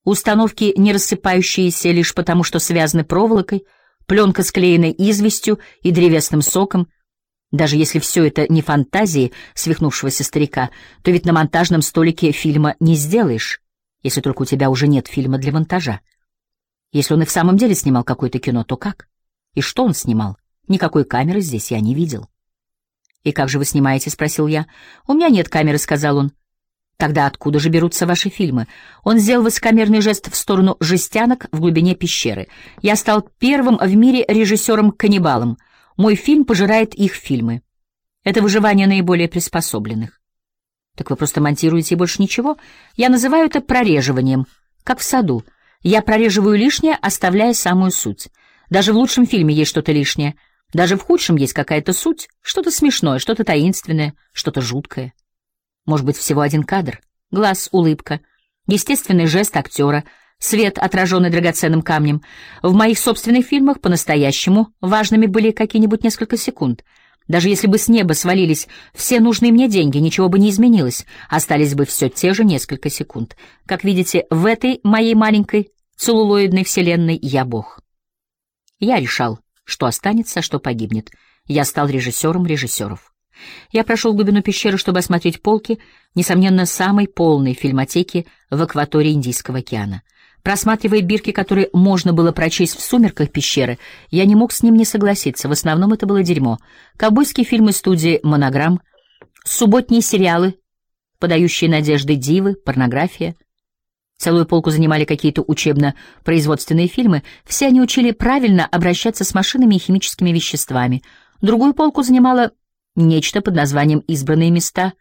установки, не рассыпающиеся лишь потому, что связаны проволокой, пленка, склеенная известью и древесным соком. Даже если все это не фантазии свихнувшегося старика, то ведь на монтажном столике фильма не сделаешь, если только у тебя уже нет фильма для монтажа. Если он и в самом деле снимал какое-то кино, то как? И что он снимал? Никакой камеры здесь я не видел. «И как же вы снимаете?» — спросил я. «У меня нет камеры», — сказал он. «Тогда откуда же берутся ваши фильмы?» Он сделал высокомерный жест в сторону жестянок в глубине пещеры. «Я стал первым в мире режиссером-каннибалом. Мой фильм пожирает их фильмы. Это выживание наиболее приспособленных». «Так вы просто монтируете и больше ничего?» «Я называю это прореживанием, как в саду. Я прореживаю лишнее, оставляя самую суть. Даже в лучшем фильме есть что-то лишнее. Даже в худшем есть какая-то суть, что-то смешное, что-то таинственное, что-то жуткое. Может быть, всего один кадр, глаз, улыбка, естественный жест актера, свет, отраженный драгоценным камнем. В моих собственных фильмах по-настоящему важными были какие-нибудь несколько секунд. Даже если бы с неба свалились все нужные мне деньги, ничего бы не изменилось, остались бы все те же несколько секунд. Как видите, в этой моей маленькой целлулоидной вселенной я Бог. Я решал, что останется, а что погибнет. Я стал режиссером режиссеров. Я прошел в глубину пещеры, чтобы осмотреть полки, несомненно, самой полной фильмотеки в акватории Индийского океана. Просматривая бирки, которые можно было прочесть в сумерках пещеры, я не мог с ним не согласиться. В основном это было дерьмо. Ковбойские фильмы студии «Монограмм», субботние сериалы, подающие надежды дивы, порнография. Целую полку занимали какие-то учебно-производственные фильмы. Все они учили правильно обращаться с машинами и химическими веществами. Другую полку занимало нечто под названием «Избранные места».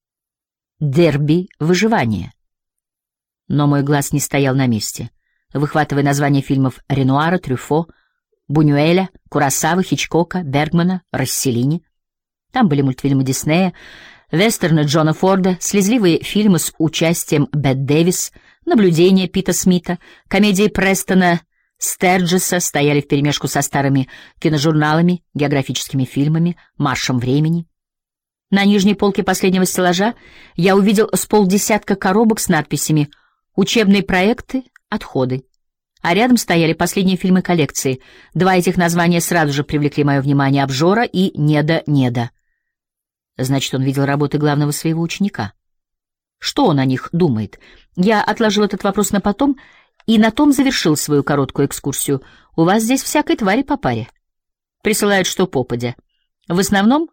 Дерби выживания. Но мой глаз не стоял на месте. Выхватывая названия фильмов Ренуара, Трюфо, Бунюэля, Куросавы, Хичкока, Бергмана, Росселлини. Там были мультфильмы Диснея, вестерны Джона Форда, слезливые фильмы с участием Бетт Дэвис, наблюдения Пита Смита, комедии Престона Стерджеса стояли вперемешку со старыми киножурналами, географическими фильмами, маршем времени. На нижней полке последнего стеллажа я увидел с полдесятка коробок с надписями «Учебные проекты, отходы». А рядом стояли последние фильмы коллекции. Два этих названия сразу же привлекли мое внимание: «Обжора» и «Неда-неда». Значит, он видел работы главного своего ученика. Что он о них думает? Я отложил этот вопрос на потом и на том завершил свою короткую экскурсию. У вас здесь всякой твари по паре. Присылают что попадя. В основном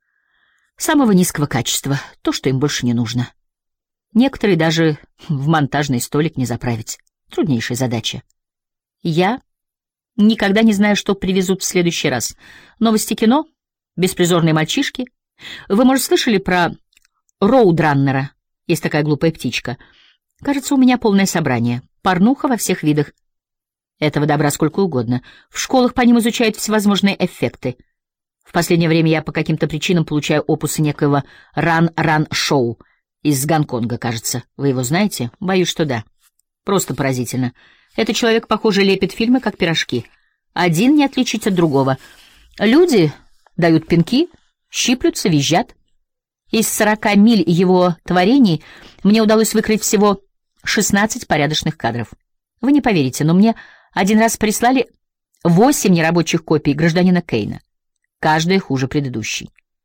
самого низкого качества, то, что им больше не нужно. Некоторые даже в монтажный столик не заправить. Труднейшая задача. Я никогда не знаю, что привезут в следующий раз. Новости кино, беспризорные мальчишки. Вы, может, слышали про роудраннера? Есть такая глупая птичка. Кажется, у меня полное собрание. Порнуха во всех видах. Этого добра сколько угодно. В школах по ним изучают всевозможные эффекты. В последнее время я по каким-то причинам получаю опусы некоего ран-ран-шоу из Гонконга, кажется. Вы его знаете? Боюсь, что да. Просто поразительно. Этот человек, похоже, лепит фильмы, как пирожки. Один не отличить от другого. Люди дают пинки, щиплются, визжат. Из 40 миль его творений мне удалось выкроить всего 16 порядочных кадров. Вы не поверите, но мне один раз прислали 8 нерабочих копий «Гражданина Кейна». Каждая хуже предыдущей.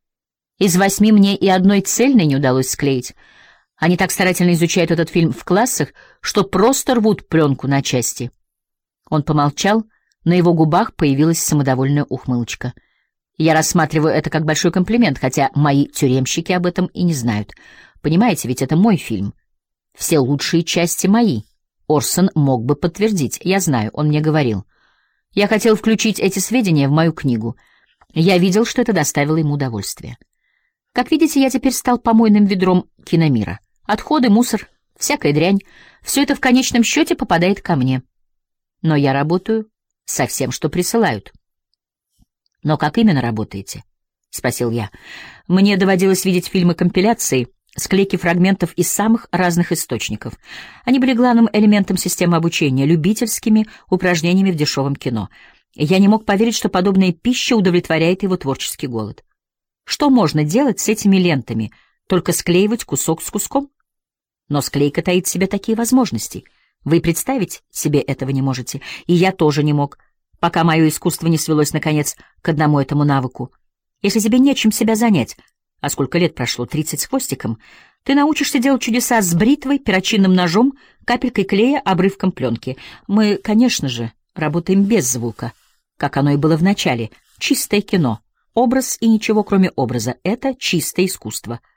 Из 8 мне и одной цельной не удалось склеить. Они так старательно изучают этот фильм в классах, что просто рвут пленку на части. Он помолчал, на его губах появилась самодовольная ухмылочка. Я рассматриваю это как большой комплимент, хотя мои тюремщики об этом и не знают. Понимаете, ведь это мой фильм. Все лучшие части мои. Орсон мог бы подтвердить, я знаю, он мне говорил. Я хотел включить эти сведения в мою книгу. Я видел, что это доставило ему удовольствие. Как видите, я теперь стал помойным ведром киномира. Отходы, мусор, всякая дрянь — все это в конечном счете попадает ко мне. Но я работаю со всем, что присылают. «Но как именно работаете?» — спросил я. Мне доводилось видеть фильмы-компиляции, склейки фрагментов из самых разных источников. Они были главным элементом системы обучения, любительскими упражнениями в дешевом кино. Я не мог поверить, что подобная пища удовлетворяет его творческий голод. Что можно делать с этими лентами? Только склеивать кусок с куском? Но склейка таит в себе такие возможности. Вы представить себе этого не можете, и я тоже не мог, пока мое искусство не свелось, наконец, к одному этому навыку. Если тебе нечем себя занять, а сколько лет прошло, 30 с хвостиком, ты научишься делать чудеса с бритвой, перочинным ножом, капелькой клея, обрывком пленки. Мы, конечно же, работаем без звука, как оно и было в начале. Чистое кино. Образ и ничего, кроме образа. Это чистое искусство.